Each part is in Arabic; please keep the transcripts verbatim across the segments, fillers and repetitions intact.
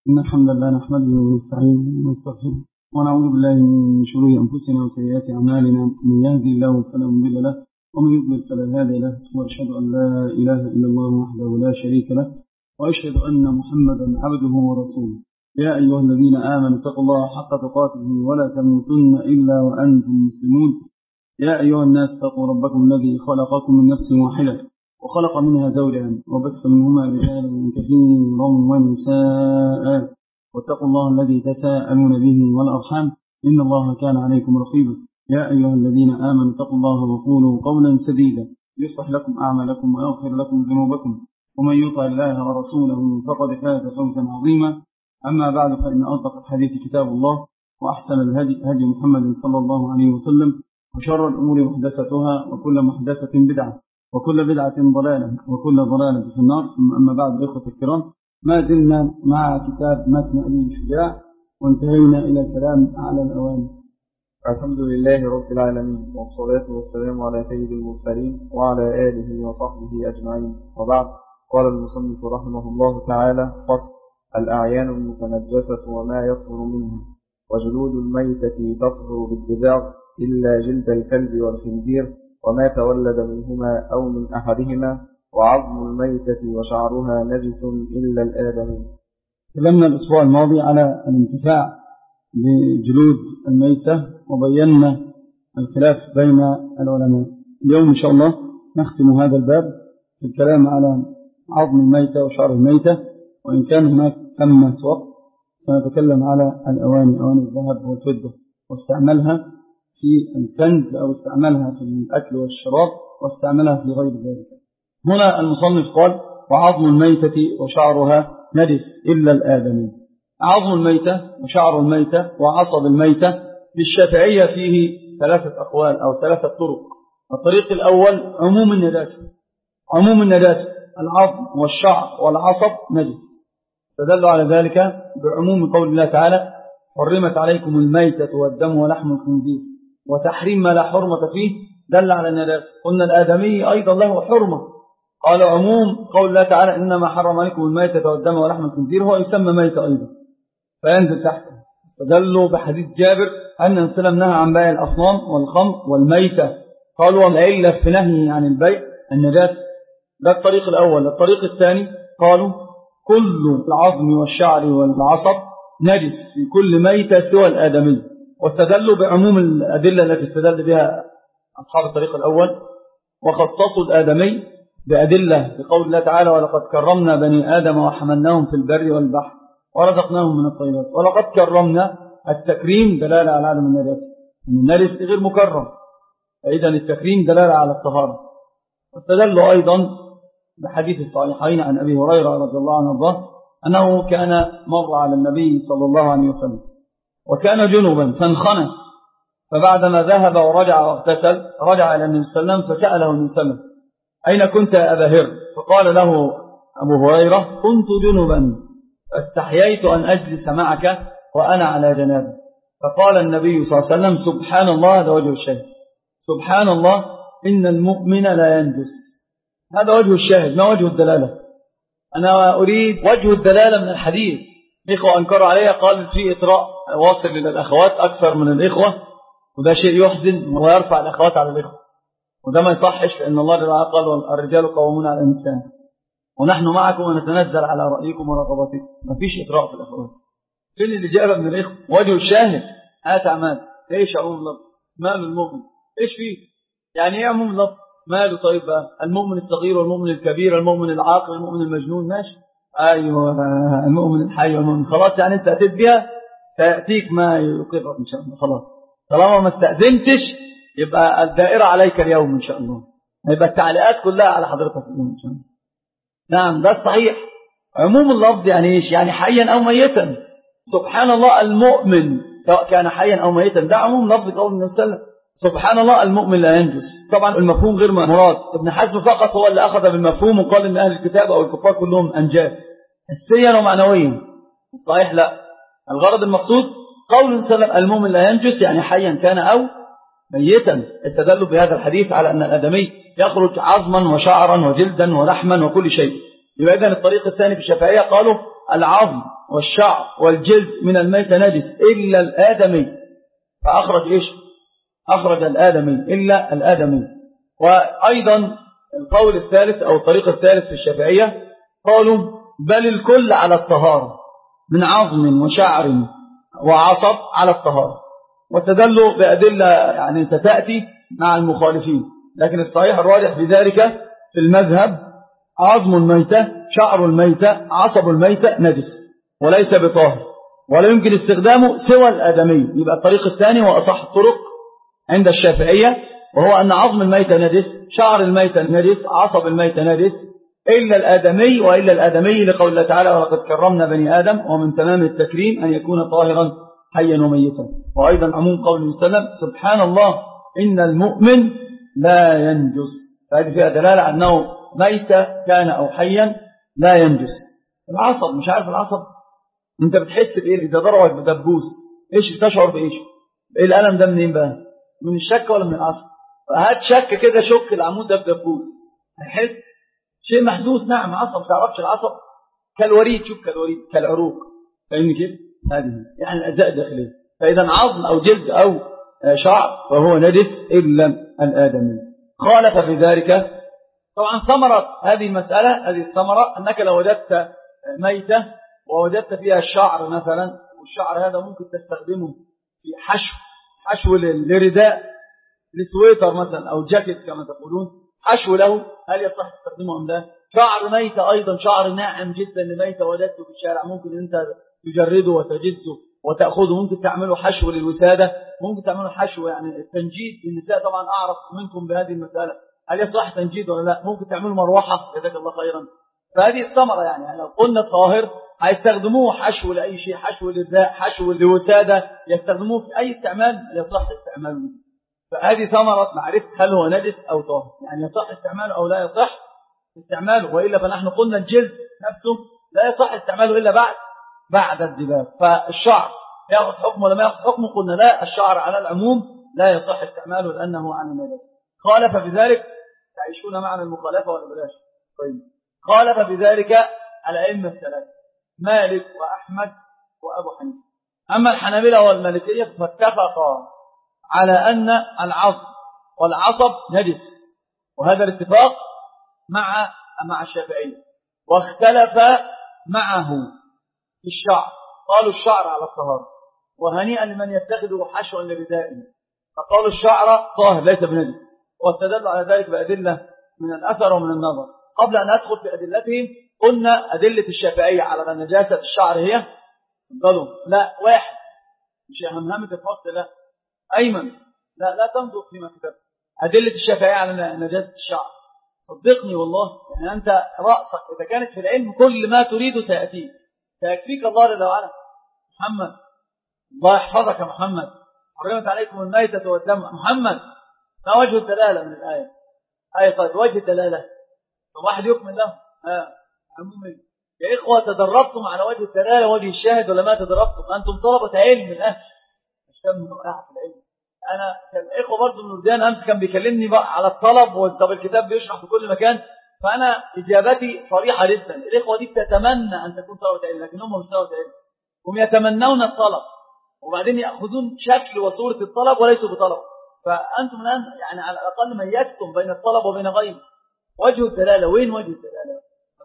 إن الحمد لله نحمده ونستعينه ونستغفره ونعوذ بالله من شرور أنفسنا وسيئات أعمالنا، من يهدي الله فلا مضل له ومن يضلل فلا هادي له، وأشهد أن لا إله إلا الله وحده لا شريك له، وأشهد أن محمدا عبده ورسوله. يا أيها الذين آمنوا اتقوا الله حق تقاته ولا تموتن إلا وأنتم مسلمون. يا أيها الناس اتقوا ربكم الذي خلقكم من نفس واحدة وخلق منها زوجها وبث منهما رجالا كثيرا ونساء، واتقوا الله الذي تساءلون به والأرحام إن الله كان عليكم رقيبا. يا أيها الذين آمنوا اتقوا الله وقولوا قولا سديدا يصلح لكم أعمالكم ويغفر لكم ذنوبكم، ومن يطع الله ورسوله فقد فاز فوزا عظيما. أما بعد، فإن أصدق الحديث كتاب الله، وأحسن الهدي هدي محمد صلى الله عليه وسلم، وشر الأمور محدثتها، وكل محدثة بدعة، وكل بدعة ضلالة، وكل ضلالة في النار. ثم أما بعد، إخوة الكرام، ما زلنا مع كتاب متن أبي شجاع، وانتهينا إلى الكلام على الأوامر. الحمد لله رب العالمين، والصلاة والسلام على سيد المرسلين وعلى آله وصحبه أجمعين، وبعد. قال المصنف رحمه الله تعالى: فصل: الأعيان المتنجسة وما يطهر منها. وجلود الميتة تطهر بالدباغ إلا جلد الكلب والخنزير وما تولد منهما أو من أحدهما، وعظم الميتة وشعرها نجس إلا الآدمي. تكلمنا الأسبوع الماضي على الانتفاع بجلود الميتة وبينا الخلاف بين العلماء. اليوم إن شاء الله نختم هذا الباب في الكلام على عظم الميتة وشعر الميتة، وإن كان هناك ثمة وقت سنتكلم على الأواني، أواني الذهب والفضة، واستعملها في الكنز أو استعملها في الأكل والشراب، واستعملها في غير ذلك. هنا المصنف قال: وعظم الميتة وشعرها نجس إلا الآدمي. عظم الميتة وشعر الميتة وعصب الميتة للشافعية فيه ثلاثة أقوال أو ثلاثة طرق. الطريق الأول عموم النجاسة. عموم النجاسة العظم والشعر والعصب نجس، تدل على ذلك بعموم قول الله تعالى: حرمت عليكم الميتة والدم ولحم الخنزير، وتحريم ما لا حرمة فيه دل على النجاسة. قلنا الآدمي أيضا له حرمة، قال عموم قول الله تعالى: إنما حرم عليكم الميتة والدم ولحم الخنزير، هو يسمى ميتة أيضا فينزل تحته. استدلوا بحديث جابر أن النبي نهى عن بيع الأصنام والخمر والميتة، قالوا والعلة في نهي عن البيع النجاسة. ده الطريق الأول. الطريق الثاني قالوا كل العظم والشعر والعصب نجس في كل ميتة سوى الآدمي، واستدلوا بعموم الأدلة التي استدل بها أصحاب الطريق الأول، وخصصوا الآدمي بأدلة بقول الله تعالى: ولقد كرمنا بني آدم وحملناهم في البر والبحر ورزقناهم من الطيبات. ولقد كرمنا، التكريم دلالة على عدم النجاسة، إن النجس غير مكرم، فإذا التكريم دلالة على الطهارة. واستدلوا أيضا بحديث الصحيحين عن أبي هريرة رضي الله عنه وارضاه أنه كان مر على النبي صلى الله عليه وسلم وكان جنبا فانخنس، فبعدما ذهب ورجع واغتسل رجع إلى النبي صلى الله عليه وسلم فسأله النبي صلى الله عليه وسلم: أين كنت يا أبا هر؟ فقال له أبو هريرة: كنت جنبا فاستحييت أن أجلس معك وأنا على جنابه. فقال النبي صلى الله عليه وسلم: سبحان الله، هذا وجه الشاهد، سبحان الله إن المؤمن لا ينجس. هذا وجه الشاهد. ما وجه الدلالة؟ أنا أريد وجه الدلالة من الحديث. الإخوة أنكروا عليها، قال في إطراء واصل للأخوات أكثر من الإخوة، وده شيء يحزن ويرفع الأخوات على الإخوة، وده ما يصحش، لأن الله تعالى قال: الرجال قوامون على النساء ونحن معكم ونتنزل على رأيكم ورغبتكم. ما فيش إطراء في الأخوات. فين الإجابة من الإخوة؟ وجه الشاهد هات عماد. إيش عموم اللفظ؟ مال المؤمن إيش فيه؟ يعني إيه عموم اللفظ؟ ماله طيب بقى؟ المؤمن الصغير والمؤمن الكبير، المؤمن العاقل والمؤمن المجنون، ماشي. أيوة، المؤمن الحي والمؤمن، خلاص. يعني أنت أتيت بها سيأتيك ما يقرأ إن شاء الله. خلاص، طالما ما استأذنتش يبقى الدائرة عليك اليوم إن شاء الله، يبقى التعليقات كلها على حضرتك اليوم إن شاء الله. نعم، ده الصحيح. عموم اللفظ يعني إيش؟ يعني حيا أو ميتا. سبحان الله المؤمن سواء كان حيا أو ميتا، ده عموم لفظ قول النبي صلى الله عليه وسلم: سبحان الله المؤمن لا ينجس. طبعا المفهوم غير مراد. ابن حزم فقط هو اللي أخذ بالمفهوم وقال إن أهل الكتاب أو الكفار كلهم أنجاس حسيا ومعنويا. صحيح لا، الغرض المقصود قول النبي صلى الله عليه وسلم: المؤمن لا ينجس، يعني حيا كان أو ميتا. استدلوا بهذا الحديث على أن الآدمي يخرج عظما وشعرا وجلدا ولحما وكل شيء. يبقى إذن الطريق الثاني في الشافعية قالوا العظم والشعر والجلد من الميتة نجس إلا الآدمي، فأخرج إيش؟ أخرج الآدمي إلا الآدمي. وأيضا القول الثالث أو الطريق الثالث في الشافعية قالوا بل الكل على الطهارة من عظم وشعر وعصب على الطهارة، واستدلوا بأدلة يعني ستأتي مع المخالفين، لكن الصحيح الراجح في ذلك في المذهب عظم الميتة شعر الميتة عصب الميتة نجس وليس بطاهر ولا يمكن استخدامه سوى الآدمي. يبقى الطريق الثاني وأصح الطرق عند الشافعية، وهو أن عظم الميتة نجس شعر الميتة نجس عصب الميتة نجس إلا الآدمي، وإلا الآدمي لقول الله تعالى ولقد كرمنا بني آدم، ومن تمام التكريم أن يكون طاهرا حيا وميتا. وأيضا عموم قوله صلى الله عليه وسلم سبحان الله إن المؤمن لا ينجس، فهذه فيها دلالة أنه ميتة كان أو حيا لا ينجس. العصب مش عارف العصب أنت بتحس بإيه إذا ضربك بدبوس؟ إيش بتشعر بإيش؟ إيه الألم ده منين بقى؟ من الشك ولا من العصب؟ هات شك كده شك العمود ده بدبوس هتحس شيء محسوس. نعم عصب، تعرفش العصب كالوريد، شوف كالوريد كالعروق، فاهمني كده؟ هذه يعني الأجزاء الداخلية. فإذا عظم أو جلد أو شعر فهو نجس إلا الآدمي. خالف في ذلك طبعا ثمرة هذه المسألة، هذه الثمرة أنك لو وجدت ميتة ووجدت فيها الشعر مثلا، والشعر هذا ممكن تستخدمه في حشو حشو لرداء لسويتر مثلا أو جاكيت كما تقولون، حشو له، هل يصح تستخدمه أم لا؟ شعر ميتة أيضا، شعر ناعم جدا لميتة وجدته في الشارع، ممكن أنت تجرده وتجزه وتأخذه، ممكن تعمله حشو للوسادة، ممكن تعمله حشو يعني التنجيد للنساء. طبعا أعرف منكم بهذه المسألة، هل يصح تنجيد ولا لا؟ ممكن تعمله مروحة جزاك الله خيرا. فهذه الثمرة يعني لو قلنا طاهر هيستخدموه حشو لأي شيء، حشو للذاء، حشو للوسادة، يستخدموه في أي استعمال يصح استعماله. فهذه ثمرة معرفة هل هو نجس أو طاهر، يعني يصح استعماله أو لا يصح استعماله. وإلا فنحن قلنا الجلد نفسه لا يصح استعماله إلا بعد بعد الدباغ. فالشعر يأخذ حكم ولا ما يأخذ حكم؟ قلنا لا، الشعر على العموم لا يصح استعماله لأنه عن النجس. خالف بذلك، تعيشون معنا المخالفة ولا بلاش؟ طيب، خالف بذلك الأئمة الثلاثة مالك وأحمد وأبو حنيفة. أما الحنابلة والمالكية فاتفقا على أن العظم والعصب نجس، وهذا الاتفاق مع مع الشافعية. واختلف معه في الشعر، قالوا الشعر على الطهارة، وهنيئا لمن يتخذه حشوا لردائه، فقالوا الشعر طاهر ليس بنجس، واستدلوا على ذلك بأدلة من الأثر ومن النظر. قبل أن أدخل في أدلتهم قلنا أدلة الشافعية على نجاسة الشعر هي قالوا لا واحد، مش همهمة الفصل، لا أيمن، لا لا تنظر فيما كتبت. أدلة الشافعية على نجاسة الشعر صدقني والله، يعني أنت رأسك إذا كانت في العلم كل ما تريد سيأتيك، سيكفيك الله جل وعلا. محمد الله يحفظك يا محمد، حرمت عليكم الميتة والدم. محمد ما وجه الدلالة من الآية؟ آية طيب وجه الدلالة واحد يكمل له. آه. عمومي يا إخوة تدربتم على وجه الدلالة وجه الشاهد ولا ما تدربتم؟ أنتم طلبة علم الآن مش كم رائعة في العلم. أنا كان إخوة برضو من الرديان أمس كان بيكلمني بقى على الطلب، وطب الكتاب بيشرح في كل مكان، فأنا إجابتي صريحة جدا. الإخوة دي تتمنى أن تكون طلبة علم، لكن هم مش طلبة علم، هم يتمنون الطلب وبعدين يأخذون شكل وصورة الطلب وليسوا بطلب. فأنتم الآن يعني على الأقل ميزتم بين الطلب وبين غيره. وجه الدلالة وين وجه الدلالة؟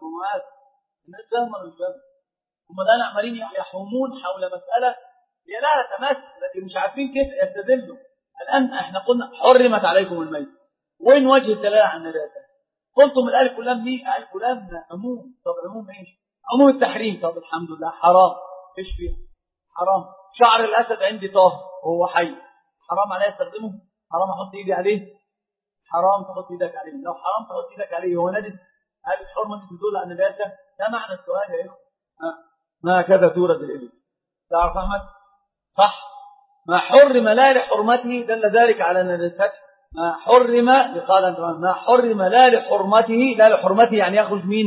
الناس فاهمة ولا مش فاهمة؟ هم الآن عمالين يحومون حول مسألة هي لا تمس، لكن مش عارفين كيف يستدلوا. الآن احنا قلنا حرمت عليكم الميت، وين وجه الدلالة عن النجاسة؟ قلتم الألف كلام دي ألف كلام عموم. طب عموم ايش؟ عموم التحريم. طب الحمد لله حرام، ايش فيه؟ حرام. شعر الأسد عندي طاهر وهو حي، حرام عليه استخدمه؟ حرام احط ايدي عليه؟ حرام تحط ايدك عليه. لو حرام تحط ايدك عليه هو نجس، هل الحرمة دي تدل على النجاسة؟ ده معنى السؤال يا اخوة. ما كذا تورد الإبل. تعرف أحمد؟ صح. ما حرم لا لحرمته دل ذلك على نجاسته. ما حرم لقال أنت ما حرم لا لحرمته، لا لحرمته يعني يخرج مين؟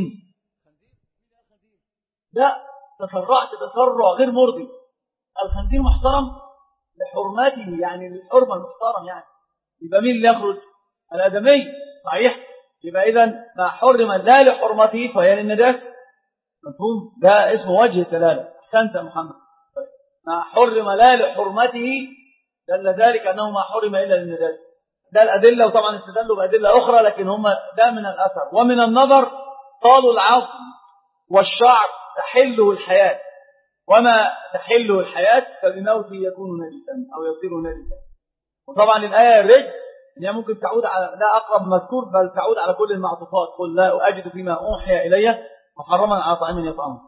لا تسرعت تسرع غير مرضي. الخنزير محترم لحرمته يعني للحرمة المحترم، يعني يبقى مين اللي يخرج؟ الآدمي. صحيح. يبقى إذن ما حرم لا لحرمته فهي للنجاسة، مفهوم؟ ده اسمه وجه الدلالة. أحسنت يا محمد. ما حرم لا لحرمته دل ذلك أنه ما حرم إلا للنجاسة. ده الأدلة، وطبعا استدلوا بأدلة أخرى لكن هم ده من الأثر. ومن النظر قالوا العظم والشعر تحله الحياة، وما تحله الحياة فبموته يكون نجسا أو يصير نجسا. وطبعا الآية الرجس هي ممكن تعود على لا أقرب مذكور بل تعود على كل المعطوفات. قل لا أجد فيما أوحي إلي محرما على طعام يطعمه.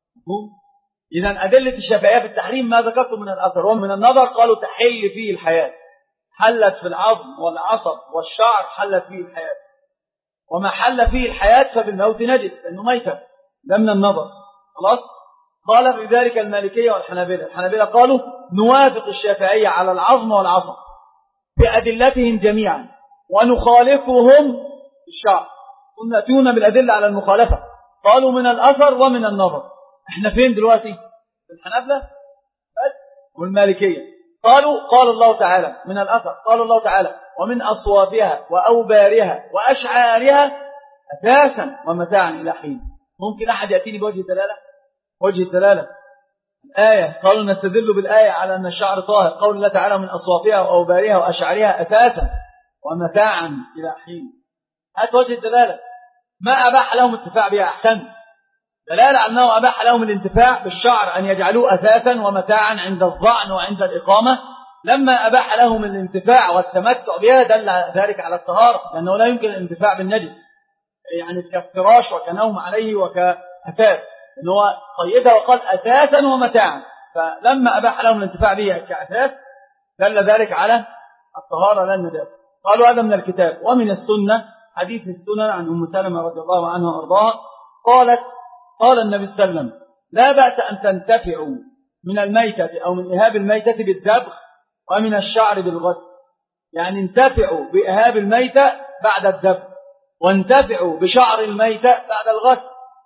إذن أدلة الشافعية في التحريم ما ذكرته من الأثر. ومن النظر قالوا تحل فيه الحياة، حلت في العظم والعصب والشعر حلت فيه الحياة، وما حل فيه الحياة فبالموت نجس لأنه ميتة. ده من النظر. خلاص. قال في ذلك المالكية والحنابلة. الحنابلة قالوا نوافق الشافعية على العظم والعصب بأدلتهم جميعا ونخالفهم الشعر. كنا نأتون بالأدلة على المخالفة. قالوا من الأثر ومن النظر. احنا فين دلوقتي؟ في الحنابلة بس والمالكية. قالوا قال الله تعالى من الأثر، قال الله تعالى ومن أصوافها وأوبارها وأشعارها أساسا ومتاعا إلى حين. ممكن أحد يأتيني بوجه الدلالة؟ وجه الدلالة الآية. قالوا نستدل بالآية على أن الشعر طاهر. قول الله تعالى من أصوافها وأوبارها وأشعارها أساسا ومتاعا إلى حين. هات وجه الدلالة. ما أباح لهم الانتفاع بها؟ أحسن. دلالة على أنه أباح لهم الانتفاع بالشعر أن يجعلوه أساسا ومتاعا عند الظعن وعند الإقامة. لما أباح لهم الانتفاع والتمتع بها دل ذلك على الطهارة، لأنه لا يمكن الانتفاع بالنجس يعني كافتراش وكنوم عليه وكأثاث، أنه قيدها وقال أساسا ومتاعا. فلما أباح لهم الانتفاع بها كأثاث دل ذلك على الطهارة لا النجاسة. قالوا هذا من الكتاب. ومن السنة حديث السنن عن أم سلمة رضي الله عنها وأرضاها قالت قال النبي صلى الله عليه وسلم لا بأس أن تنتفعوا من الميتة أو من إهاب الميتة بالدبغ ومن الشعر بالغسل. يعني انتفعوا بإهاب الميتة بعد الدبغ وانتفعوا بشعر الميتة بعد الغسل.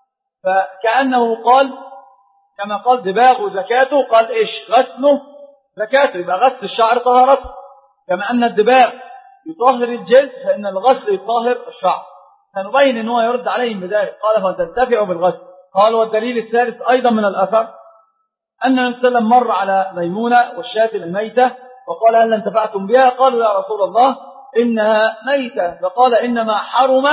فكأنه قال كما قال دباغ زكاته قال إيش غسله زكاته، يبقى غسل الشعر طهارته. كما أن الدباغ يطهر الجلد فإن الغسل يطهر الشعر. سنبين أنه يرد عليهم بذلك. قال فتنتفعوا بالغسل. قال والدليل الثالث أيضا من الأثر أن النبي صلى الله عليه وسلم مر على ميمونة والشاة الميتة وقال هل انتفعتم بها؟ قالوا يا رسول الله إنها ميتة. فقال إنما حرم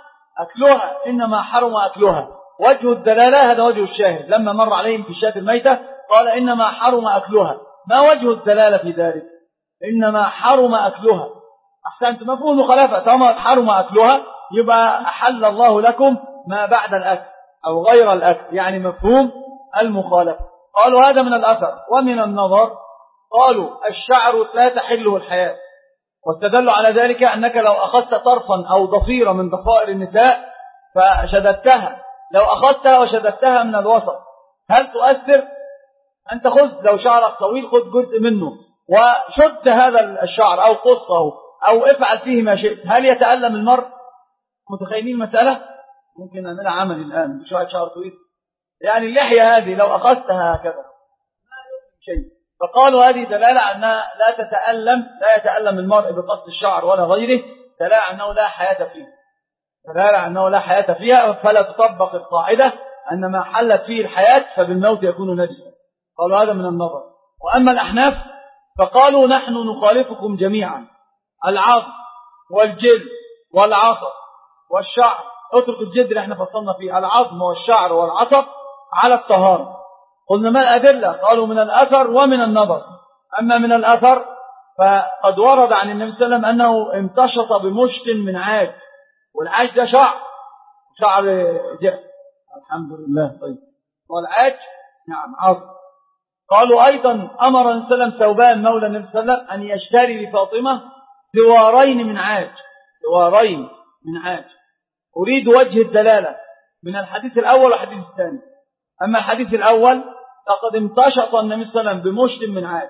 أكلها إنما حرم أكلها. وجه الدلالة هذا وجه الشاهد. لما مر عليهم في الشاة الميتة قال إنما حرم أكلها. ما وجه الدلالة في ذلك؟ إنما حرم أكلها. أحسنت. مفهوم المخالفة. طالما حرم أكلها يبقى أحل الله لكم ما بعد الأكل أو غير الأكل، يعني مفهوم المخالفة. قالوا هذا من الأثر. ومن النظر قالوا الشعر لا تحله الحياة، واستدلوا على ذلك أنك لو أخذت طرفا أو ضفيرة من ضفائر النساء فشددتها، لو أخذتها وشددتها من الوسط هل تؤثر؟ أنت خذ لو شعرك طويل خذ جزء منه وشد هذا الشعر أو قصه أو افعل فيه ما شئت، هل يتألم المرء؟ متخيلين المسألة؟ ممكن نعملها عمل الآن بشوية شعر طويل. يعني اللحية هذه لو أخذتها هكذا ما يؤلم شيء. فقالوا هذه دلالة أنها لا تتألم لا يتألم المرء بقص الشعر ولا غيره، دلالة أنه لا حياة فيه دلالة أنه لا حياة فيها. فلا تطبق القاعدة أن ما حلت فيه الحياة فبالموت يكون نجسا. قالوا هذا من النظر. وأما الأحناف فقالوا نحن نخالفكم جميعا. العظم والجلد والعصب والشعر، اترك الجلد اللي احنا فصلنا فيه، العظم والشعر والعصب على الطهارة. قلنا ما الأدلة؟ قالوا من الأثر ومن النظر. أما من الأثر فقد ورد عن النبي صلى الله عليه وسلم أنه امتشط بمشط من عاج، والعاج ده شعر شعر جاء الحمد لله. طيب والعاج نعم عظم. قالوا أيضا أمر النبي صلى الله عليه وسلم ثوبان مولى النبي صلى الله عليه وسلم أن يشتري لفاطمة سوارين من عاج سوارين من عاج. أريد وجه الدلالة من الحديث الأول والحديث الثاني. أما الحديث الأول فقد امتشط النبي صلى الله عليه وسلم بمشط من عاج،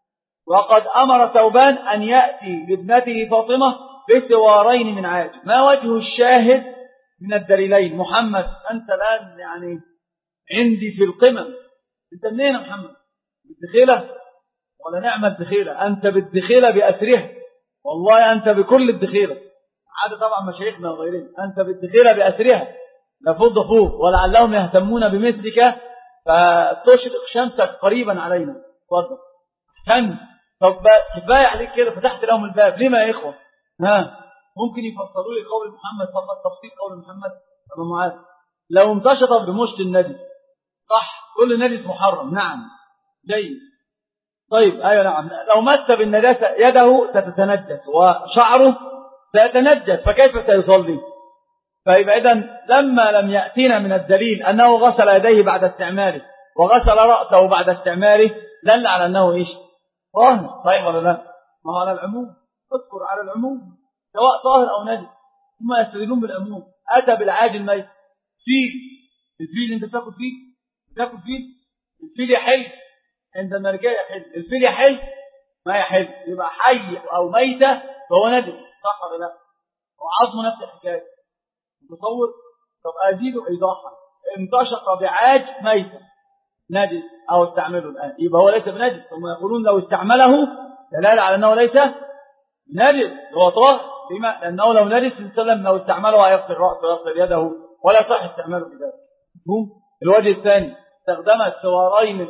وقد أمر ثوبان أن يأتي لابنته فاطمة بسوارين من عاج. ما وجه الشاهد من الدليلين؟ محمد أنت الآن يعني عندي في القمم. أنت منين يا محمد؟ بالدخيلة ولا نعمة الدخيلة؟ أنت بالدخيلة بأسرها، والله أنت بكل الدخيلة. عادة طبعا مشايخنا وغيرهم، أنت بالدخيلة بأسرها. لفض فوق ولعلهم يهتمون بمثلك فتشرق شمسك قريبا علينا. اتفضل. احسنت. طب كفايه عليك كده، فتحت لهم الباب. ليه ما يا اخوه؟ ها ممكن يفسروا لي قول محمد فقط، تفسير قول محمد ابو معاذ. لو امتشط بمشط النجس، صح، كل نجس محرم، نعم جيد. طيب ايوه نعم، لو مس بالنجاسه يده ستتنجس وشعره سيتنجس، فكيف سيصلي؟ فيبقى إذن لما لم يأتينا من الدليل أنه غسل يديه بعد استعماله وغسل رأسه بعد استعماله دل على أنه إيش؟ طاهر. صحيح ولا لا؟ ما هو على العموم، اذكر على العموم سواء طاهر أو نجس، هم يستدلون بالعموم. أتى بالعاج الميت، فيل، الفيل أنت بتاكل فيه؟ بتاكل فيه؟ الفيل يحل عند المالكية، يحل الفيل، يحل ما يحل، يبقى حي أو ميتة فهو نجس، صح ولا لا؟ وعظم نفس الحكاية. تصور. طب أزيد إيضاحا، امتشط بعاج ميتا نجس أو استعمله الآن، يبقى هو ليس بنجس. هم يقولون لو استعمله دلالة على أنه ليس بنجس، هو طاهر. لما؟ لأنه لو نجس السلام لو استعمله هيغسل رأسه ويغسل يده ولا صح استعماله بذلك. الوجه الثاني، استخدمت سوارين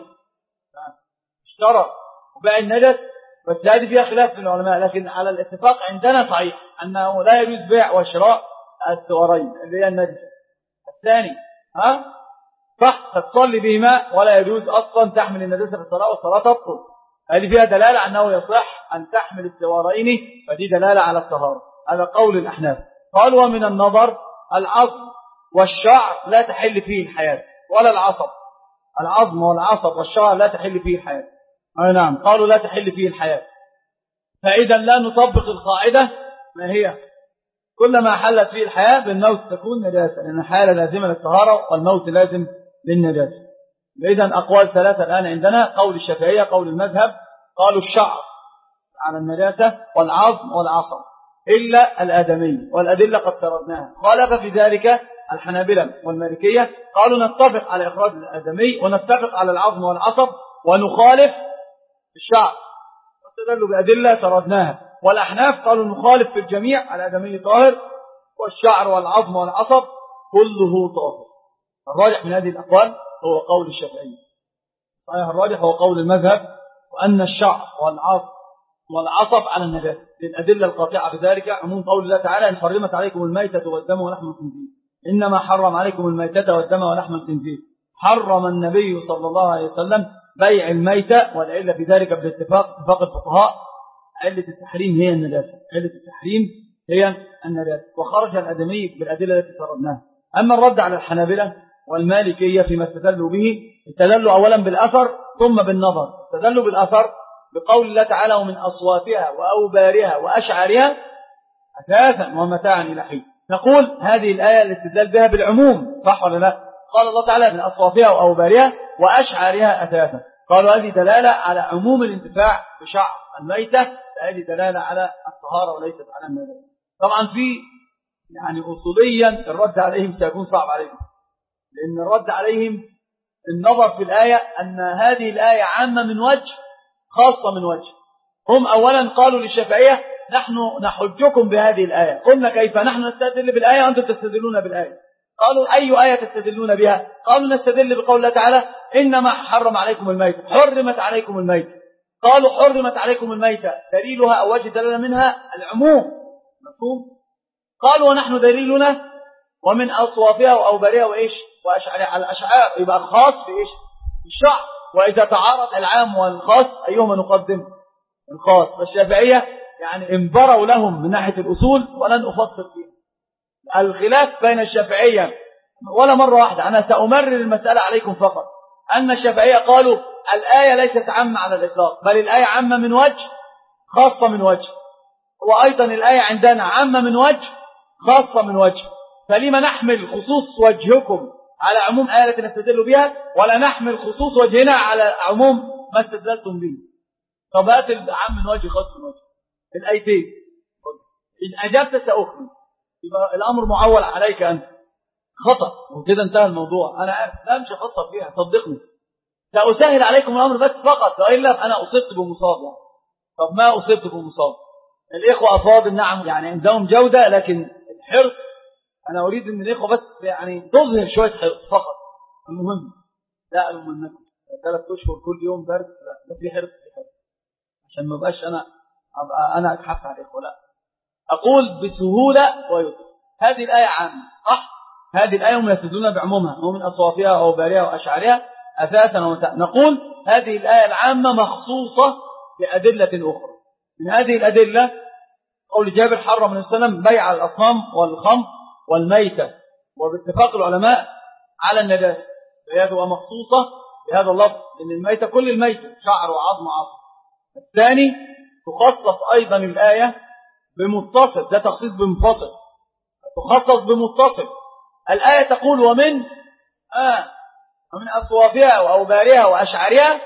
اشترى وباع النجس، بس هذه فيها خلاف بين العلماء، لكن على الاتفاق عندنا صحيح أنه لا يجوز بيع وشراء السوارين اللي هي النجسة. الثاني ها صح تتصلي بهما ولا يجوز أصلا تحمل النجسة في الصلاة والصلاة تبطل. هذه فيها دلالة أنه يصح أن تحمل السوارين، فدي دلالة على الطهارة. هذا قول الأحناف. قال ومن النظر العظم والشعر لا تحل فيه الحياة، ولا العصب. العظم والعصب والشعر لا تحل فيه الحياة. أي نعم، قالوا لا تحل فيه الحياة. فإذا لا نطبق القاعدة ما هي؟ كلما حلت فيه الحياة بالموت تكون نجاسة، لأن الحياة لازمة للطهارة والموت لازم للنجاسة. إذن أقوال ثلاثة الآن عندنا، قول الشافعية، قول المذهب، قالوا الشعر على النجاسة والعظم والعصب إلا الآدمي، والأدلة قد سردناها. خالف في ذلك الحنابلة والمالكية، قالوا نتفق على إخراج الآدمي ونتفق على العظم والعصب ونخالف الشعر، واستدلوا بأدلة سردناها. والأحناف قالوا نخالف في الجميع، الآدمي طاهر والشعر والعظم والعصب كله طاهر. الراجح من هذه الأقوال هو قول الشافعي. صحيح الراجح هو قول المذهب، وأن الشعر والعظم والعصب على النجاسة، للأدلة القاطعة بذلك عموم قول الله تعالى إن حرمت عليكم الميتة والدم ولحم الخنزير، إنما حرم عليكم الميتة والدم ولحم الخنزير. حرم النبي صلى الله عليه وسلم بيع الميتة، والعلة في ذلك بالاتفاق اتفاق الفقهاء علة التحريم هي النجاسة، علة التحريم هي النجاسة، وخرج الأدمي بالأدلة التي سردناها. أما الرد على الحنابلة والمالكية فيما استدلوا به، استدلوا أولا بالأثر ثم بالنظر. استدلوا بالأثر بقول الله تعالى ومن أصواتها وأوبارها وأشعارها أثاثا ومتاعا إلى حين. نقول هذه الآية الاستدلال بها بالعموم، صح ولا لا؟ قال الله تعالى من أصواتها وأوبارها وأشعارها أثاثا، قالوا هذه دلالة على عموم الانتفاع بشعر الميتة، فهذه دلالة على الطهارة وليست على النجاسة. طبعا في يعني أصوليا الرد عليهم سيكون صعب عليهم، لأن الرد عليهم النظر في الآية أن هذه الآية عامة من وجه خاصة من وجه. هم أولا قالوا للشافعية نحن نحجكم بهذه الآية، قلنا كيف نحن نستدل بالآية وأنتم تستدلون بالآية. قالوا أي آية تستدلون بها؟ قالوا نستدل بقول الله تعالى إنما حرم عليكم الميتة، حرمت عليكم الميتة. قالوا حرمت عليكم الميتة دليلها أو وجه دلالة منها العموم، مفهوم؟ قالوا ونحن دليلنا ومن أصوافها وأوبارها وإيش وأشعارها، على الأشعار يبقى الخاص بإيش الشعر، وإذا تعارض العام والخاص أيهما نقدم؟ الخاص. فالشافعية يعني انبروا لهم من ناحية الأصول ولن أفصل فيها. الخلاف بين الشافعية ولا مرة واحدة، أنا سأمرر المسألة عليكم فقط، أن الشافعية قالوا الآية ليست عامة على الإطلاق، بل الآية عامة من وجه خاصة من وجه، وأيضا الآية عندنا عامة من وجه خاصة من وجه. فلما نحمل خصوص وجهكم على عموم آية التي نستدل بها، ولا نحمل خصوص وجهنا على عموم ما استدلتم به؟ طبقات العام من وجه خاص من وجه الآيتين. إن أجبت سأكمل، يبقى الأمر معول عليك أنت، خطأ وكده انتهى الموضوع. أنا لا مش هفصل فيها، صدقني سأسهل عليكم الأمر بس فقط، وإلا أنا أصبت بمصاب يعني. طب ما أصبت بمصاب، الإخوة أفاضل نعم يعني عندهم جودة، لكن الحرص أنا أريد أن الإخوة بس يعني تظهر شوية حرص فقط. المهم لا المهم ثلاث أشهر كل يوم درس، لا, لا في حرص في حرص عشان ما بقاش أنا أبقى أنا أجحف على الإخوة. لا أقول بسهولة ويسر. هذه الآية عامة صح؟ هذه الآية هم يستدلون بعمومها ومن أصوافها أو بارها وأشعارها أثاثا ومتاعا. نقول هذه الآية العامة مخصوصة بأدلة أخرى. من هذه الأدلة قول جابر حرم النبي صلى الله عليه وسلم بيع الأصنام والخمر والميتة، وباتفاق العلماء على النجاسة، فهي تبقى مخصوصة بهذا اللفظ لأن الميتة كل الميتة شعر وعظم عصب. الثاني تخصص أيضا الآية بمتصل، ده تخصيص بمنفصل، تخصص بمتصل. الآية تقول ومن آه ومن أصوافها وأوبارها وأشعارها،